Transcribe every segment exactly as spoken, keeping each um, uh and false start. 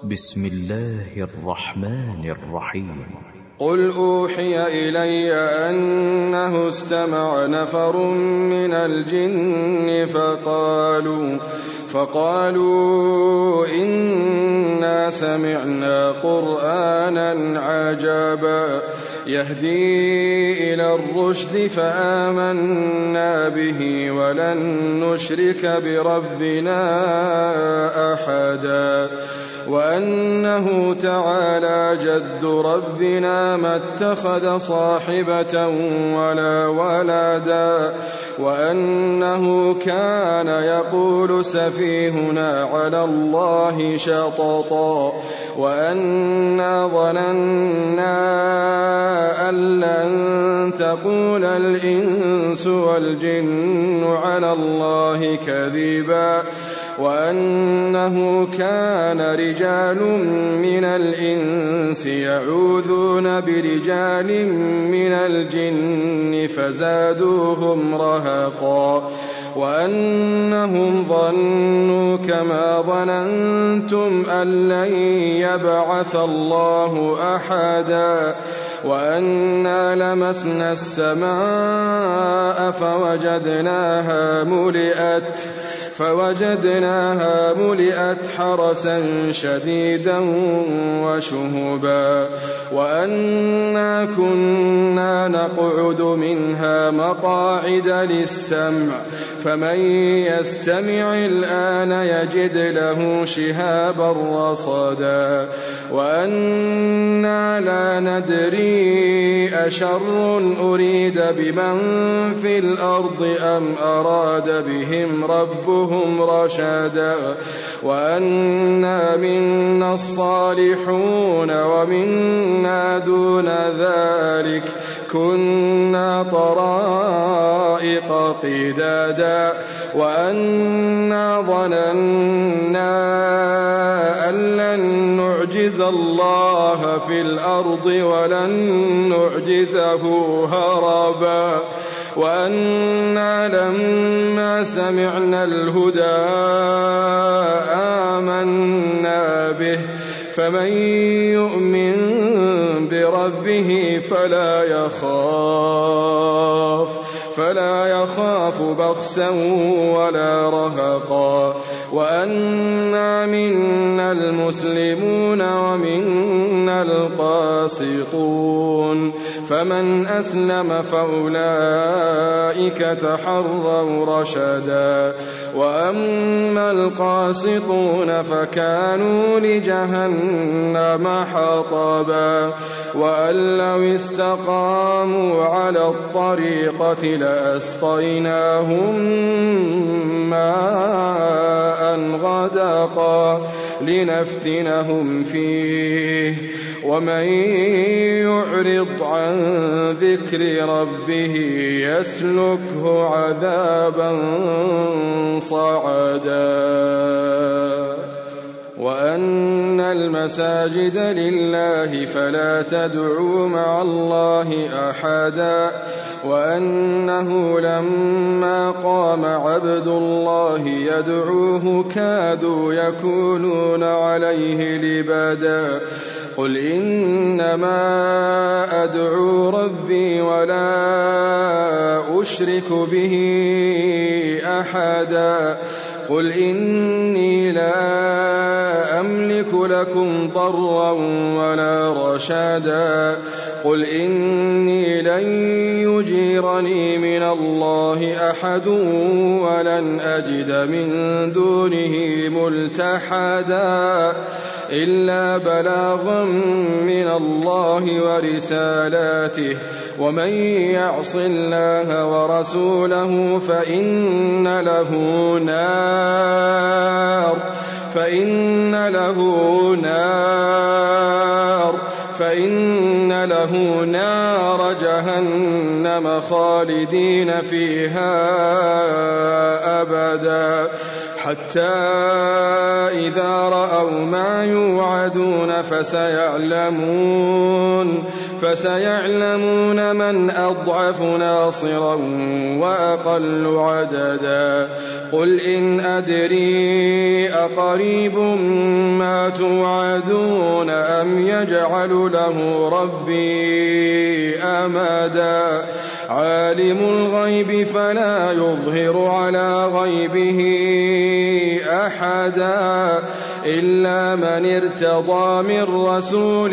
بسم الله الرحمن الرحيم. قل أوحي إلي أنه استمع نفر من الجن فقالوا, فقالوا إنا سمعنا قرآنا عجبا يهدي إلى الرشد فآمنا به ولن نشرك بربنا أحدا وأنه تعالى جد ربنا ما اتخذ صاحبة ولا ولدا وأنه كان يقول سفيهنا على الله شططا وأنا ظننا أن لن تقول الإنس والجن على الله كذبا وأنه كان رجال من الإنس يعوذون برجال من الجن فزادوهم رهقا وأنهم ظنوا كما ظننتم أن لن يبعث الله أحدا وأنا لمسنا السماء فوجدناها ملئت فوجدناها ملئت حرسا شديدا وشهبا وأنا كنا نقعد منها مقاعد للسمع فمن يستمع الآن يجد له شهابا رصدا وأنا لا ندري أشر أريد بمن في الأرض أم أراد بهم ربهم رشدا وأنا منا الصالحون ومنا دون ذلك كنا طرائق قدادا وأنا ظننا أن لن نعجز الله في الأرض ولن نعجزه هربا وأنا لما سمعنا الهدى آمنا به فمن يؤمن بربه فلا يخاف فلا يخاف بخسا ولا رهقا وأنا منا المسلمون ومنا القاسطون فمن أسلم فأولئك تحروا رشدا وأما القاسطون فكانوا لجهنم حطبا وأن لو استقاموا على الطريقة لأسقيناهم ماء غدقا لنفتنهم فيه ومن يعرض عن ذكر ربه يسلكه عذابا صعدا وأن المساجد لله فلا تدعوا مع الله أحدا وأنه لما قام عبد الله يدعوه كادوا يكونون عليه لبدا قل إنما أدعو ربي ولا أشرك به أحدا قل إني لا أملك لكم ضرا ولا رشدا قل إني لن يجيرني من الله أحد ولن أجد من دونه ملتحدا إلا بلاغا من الله ورسالاته ومن يعص الله ورسوله فإن له نار فإن له نار فإن له نار جهنم خالدين فيها أبدا حتى إذا رأوا ما يوعدون فسيعلمون فسيعلمون من أضعف ناصرا وأقل عددا قل إن أدري أقريب ما توعدون أم يجعل له ربي أمدا عالم الغيب فلا يظهر على غيبه أحدا إلا من ارتضى من رسول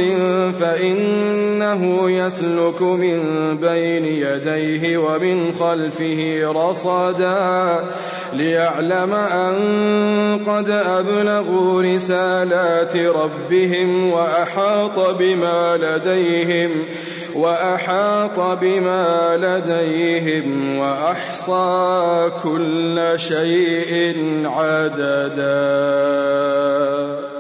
فإنه يسلك من بين يديه ومن خلفه رصدا ليعلم أن قد أبلغوا رسالات ربهم وأحاط بما لديهم وأحاط بما لديهم وأحصى كل شيء عددا.